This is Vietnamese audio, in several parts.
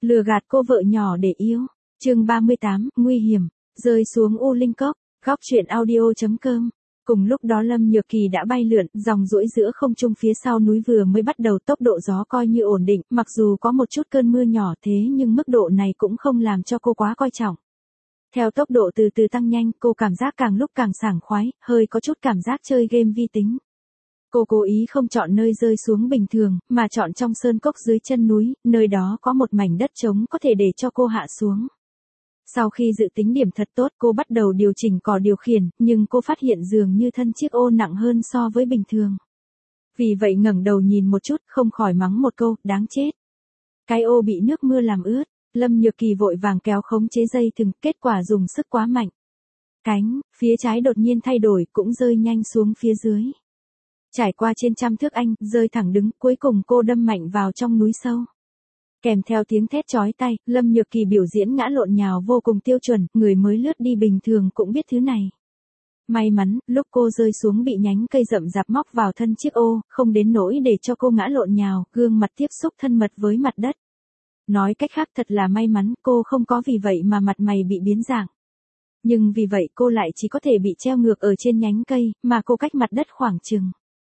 lừa gạt cô vợ nhỏ để yêu. Chương 38, nguy hiểm, rơi xuống U Linh Cốc, góc truyện audio.com. Cùng lúc đó Lâm Nhược Kỳ đã bay lượn, dòng duỗi giữa không trung phía sau núi vừa mới bắt đầu, tốc độ gió coi như ổn định, mặc dù có một chút cơn mưa nhỏ thế nhưng mức độ này cũng không làm cho cô quá coi trọng. Theo tốc độ từ từ tăng nhanh, cô cảm giác càng lúc càng sảng khoái, hơi có chút cảm giác chơi game vi tính. Cô cố ý không chọn nơi rơi xuống bình thường, mà chọn trong sơn cốc dưới chân núi, nơi đó có một mảnh đất trống có thể để cho cô hạ xuống. Sau khi dự tính điểm thật tốt, cô bắt đầu điều chỉnh cò điều khiển, nhưng cô phát hiện dường như thân chiếc ô nặng hơn so với bình thường. Vì vậy ngẩng đầu nhìn một chút, không khỏi mắng một câu, đáng chết. Cái ô bị nước mưa làm ướt, Lâm Nhược Kỳ vội vàng kéo khống chế dây thừng, kết quả dùng sức quá mạnh. Cánh, phía trái đột nhiên thay đổi, cũng rơi nhanh xuống phía dưới. Trải qua trên trăm thước anh, rơi thẳng đứng, cuối cùng cô đâm mạnh vào trong núi sâu. Kèm theo tiếng thét chói tai, Lâm Nhược Kỳ biểu diễn ngã lộn nhào vô cùng tiêu chuẩn, người mới lướt đi bình thường cũng biết thứ này. May mắn, lúc cô rơi xuống bị nhánh cây rậm rạp móc vào thân chiếc ô, không đến nỗi để cho cô ngã lộn nhào, gương mặt tiếp xúc thân mật với mặt đất. Nói cách khác thật là may mắn, cô không có vì vậy mà mặt mày bị biến dạng. Nhưng vì vậy cô lại chỉ có thể bị treo ngược ở trên nhánh cây, mà cô cách mặt đất khoảng chừng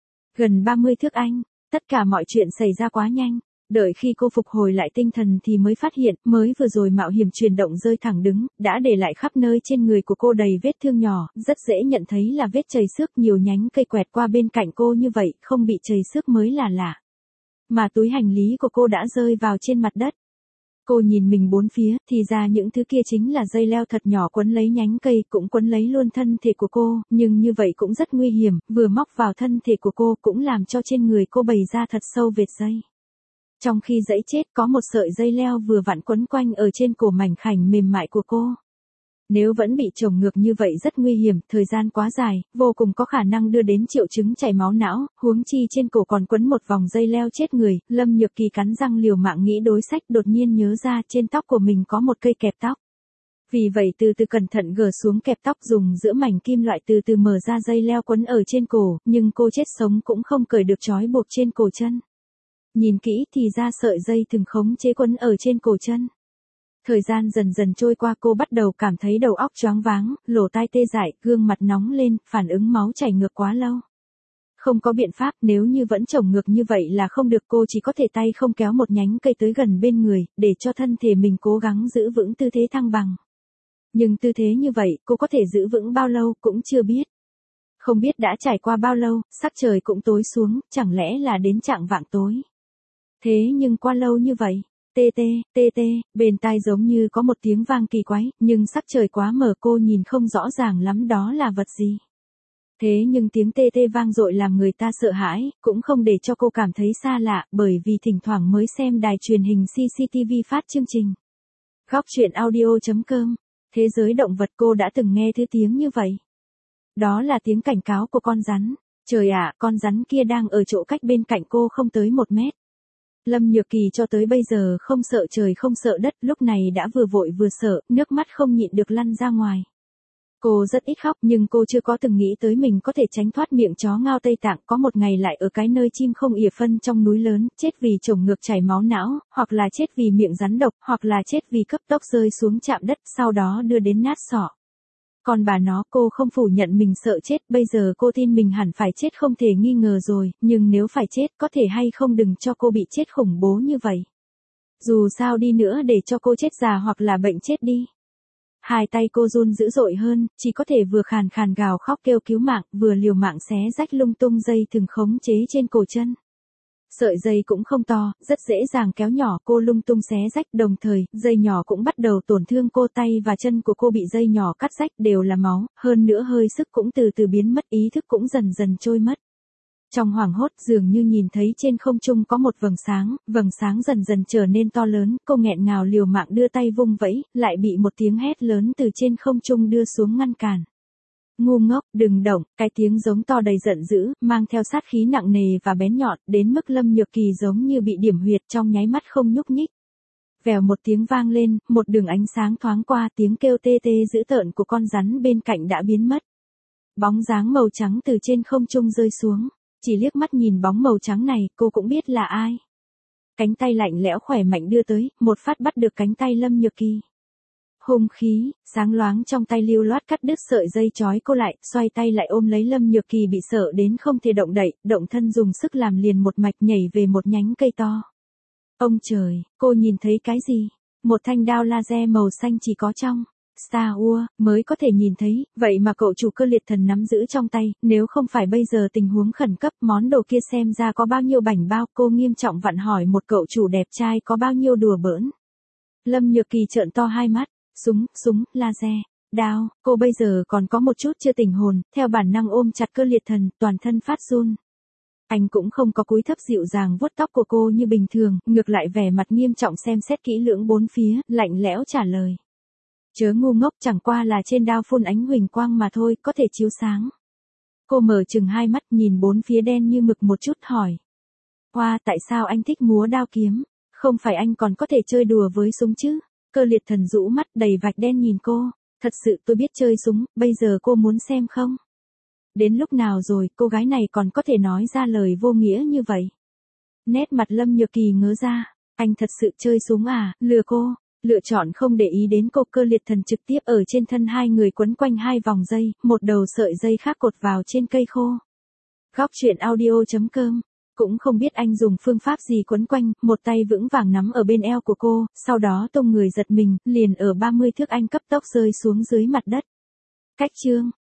gần 30 thước anh. Tất cả mọi chuyện xảy ra quá nhanh. Đợi khi cô phục hồi lại tinh thần thì mới phát hiện, mới vừa rồi mạo hiểm chuyển động rơi thẳng đứng, đã để lại khắp nơi trên người của cô đầy vết thương nhỏ, rất dễ nhận thấy là vết chảy xước, nhiều nhánh cây quẹt qua bên cạnh cô như vậy, không bị chảy xước mới là lạ. Mà túi hành lý của cô đã rơi vào trên mặt đất. Cô nhìn mình bốn phía, thì ra những thứ kia chính là dây leo thật nhỏ quấn lấy nhánh cây, cũng quấn lấy luôn thân thể của cô, nhưng như vậy cũng rất nguy hiểm, vừa móc vào thân thể của cô cũng làm cho trên người cô bày ra thật sâu vệt dây. Trong khi giãy chết, có một sợi dây leo vừa vặn quấn quanh ở trên cổ mảnh khảnh mềm mại của cô. Nếu vẫn bị chồng ngược như vậy rất nguy hiểm, thời gian quá dài, vô cùng có khả năng đưa đến triệu chứng chảy máu não, huống chi trên cổ còn quấn một vòng dây leo chết người. Lâm Nhược Kỳ cắn răng liều mạng nghĩ đối sách, đột nhiên nhớ ra trên tóc của mình có một cây kẹp tóc. Vì vậy từ từ cẩn thận gỡ xuống kẹp tóc, dùng giữa mảnh kim loại từ từ mở ra dây leo quấn ở trên cổ, nhưng cô chết sống cũng không cởi được trói buộc trên cổ chân. Nhìn kỹ thì ra sợi dây thừng khống chế quấn ở trên cổ chân. Thời gian dần dần trôi qua, cô bắt đầu cảm thấy đầu óc choáng váng, lỗ tai tê dại, gương mặt nóng lên, phản ứng máu chảy ngược quá lâu. Không có biện pháp, nếu như vẫn chồng ngược như vậy là không được, cô chỉ có thể tay không kéo một nhánh cây tới gần bên người, để cho thân thể mình cố gắng giữ vững tư thế thăng bằng. Nhưng tư thế như vậy, cô có thể giữ vững bao lâu cũng chưa biết. Không biết đã trải qua bao lâu, sắc trời cũng tối xuống, chẳng lẽ là đến chạng vạng tối. Thế nhưng qua lâu như vậy, tê tê, bên tai giống như có một tiếng vang kỳ quái, nhưng sắc trời quá mờ cô nhìn không rõ ràng lắm đó là vật gì. Thế nhưng tiếng tê tê vang dội làm người ta sợ hãi, cũng không để cho cô cảm thấy xa lạ, bởi vì thỉnh thoảng mới xem đài truyền hình CCTV phát chương trình. Góc truyện audio.com, thế giới động vật, cô đã từng nghe thứ tiếng như vậy. Đó là tiếng cảnh cáo của con rắn. Trời ạ, con rắn kia đang ở chỗ cách bên cạnh cô không tới 1 mét. Lâm Nhược Kỳ cho tới bây giờ không sợ trời không sợ đất, lúc này đã vừa vội vừa sợ, nước mắt không nhịn được lăn ra ngoài. Cô rất ít khóc, nhưng cô chưa có từng nghĩ tới mình có thể tránh thoát miệng chó ngao Tây Tạng, có một ngày lại ở cái nơi chim không ỉa phân trong núi lớn, chết vì chồng ngược chảy máu não, hoặc là chết vì miệng rắn độc, hoặc là chết vì cấp tốc rơi xuống chạm đất, sau đó đưa đến nát sọ. Còn bà nó, cô không phủ nhận mình sợ chết, bây giờ cô tin mình hẳn phải chết không thể nghi ngờ rồi, nhưng nếu phải chết, có thể hay không đừng cho cô bị chết khủng bố như vậy. Dù sao đi nữa để cho cô chết già hoặc là bệnh chết đi. Hai tay cô run dữ dội hơn, chỉ có thể vừa khàn khàn gào khóc kêu cứu mạng, vừa liều mạng xé rách lung tung dây thừng khống chế trên cổ chân. Sợi dây cũng không to, rất dễ dàng kéo nhỏ, cô lung tung xé rách, đồng thời, dây nhỏ cũng bắt đầu tổn thương cô, tay và chân của cô bị dây nhỏ cắt rách, đều là máu, hơn nữa hơi sức cũng từ từ biến mất, ý thức cũng dần dần trôi mất. Trong hoảng hốt, dường như nhìn thấy trên không trung có một vầng sáng dần dần trở nên to lớn, cô nghẹn ngào liều mạng đưa tay vung vẫy, lại bị một tiếng hét lớn từ trên không trung đưa xuống ngăn cản. Ngu ngốc, đừng động, cái tiếng giống to đầy giận dữ, mang theo sát khí nặng nề và bén nhọn, đến mức Lâm Nhược Kỳ giống như bị điểm huyệt, trong nháy mắt không nhúc nhích. Vèo một tiếng vang lên, một đường ánh sáng thoáng qua, tiếng kêu tê tê dữ tợn của con rắn bên cạnh đã biến mất. Bóng dáng màu trắng từ trên không trung rơi xuống, chỉ liếc mắt nhìn bóng màu trắng này, cô cũng biết là ai. cánh tay lạnh lẽo khỏe mạnh đưa tới, một phát bắt được cánh tay Lâm Nhược Kỳ. Hung khí, sáng loáng trong tay lưu loát cắt đứt sợi dây trói cô lại, xoay tay lại ôm lấy Lâm Nhược Kỳ bị sợ đến không thể động đậy, động thân dùng sức làm liền một mạch nhảy về một nhánh cây to. Ông trời, cô nhìn thấy cái gì? Một thanh đao laser màu xanh chỉ có trong Star Wars mới có thể nhìn thấy, vậy mà cậu chủ Cơ Liệt Thần nắm giữ trong tay, nếu không phải bây giờ tình huống khẩn cấp, món đồ kia xem ra có bao nhiêu bảnh bao, cô nghiêm trọng vặn hỏi một cậu chủ đẹp trai có bao nhiêu đùa bỡn. Lâm Nhược Kỳ trợn to hai mắt, súng, laser, đao, cô bây giờ còn có một chút chưa tỉnh hồn, theo bản năng ôm chặt Cơ Liệt Thần, toàn thân phát run. Anh cũng không có cúi thấp dịu dàng vuốt tóc của cô như bình thường, ngược lại vẻ mặt nghiêm trọng xem xét kỹ lưỡng bốn phía, lạnh lẽo trả lời. Chớ ngu ngốc, chẳng qua là trên đao phun ánh huỳnh quang mà thôi, có thể chiếu sáng. Cô mở chừng hai mắt nhìn bốn phía đen như mực một chút hỏi. Hoa, tại sao anh thích múa đao kiếm? Không phải anh còn có thể chơi đùa với súng chứ? Cơ Liệt Thần rũ mắt đầy vạch đen nhìn cô. Thật sự tôi biết chơi súng, bây giờ cô muốn xem không? Đến lúc nào rồi, cô gái này còn có thể nói ra lời vô nghĩa như vậy? Nét mặt Lâm Nhược Kỳ ngớ ra. Anh thật sự chơi súng à, lừa cô? Lựa chọn không để ý đến cô, Cơ Liệt Thần trực tiếp ở trên thân hai người quấn quanh hai vòng dây, một đầu sợi dây khác cột vào trên cây khô. Góc truyện audio.com. Cũng không biết anh dùng phương pháp gì quấn quanh, một tay vững vàng nắm ở bên eo của cô, sau đó tung người giật mình, liền ở 30 thước anh cấp tốc rơi xuống dưới mặt đất. Cách chương.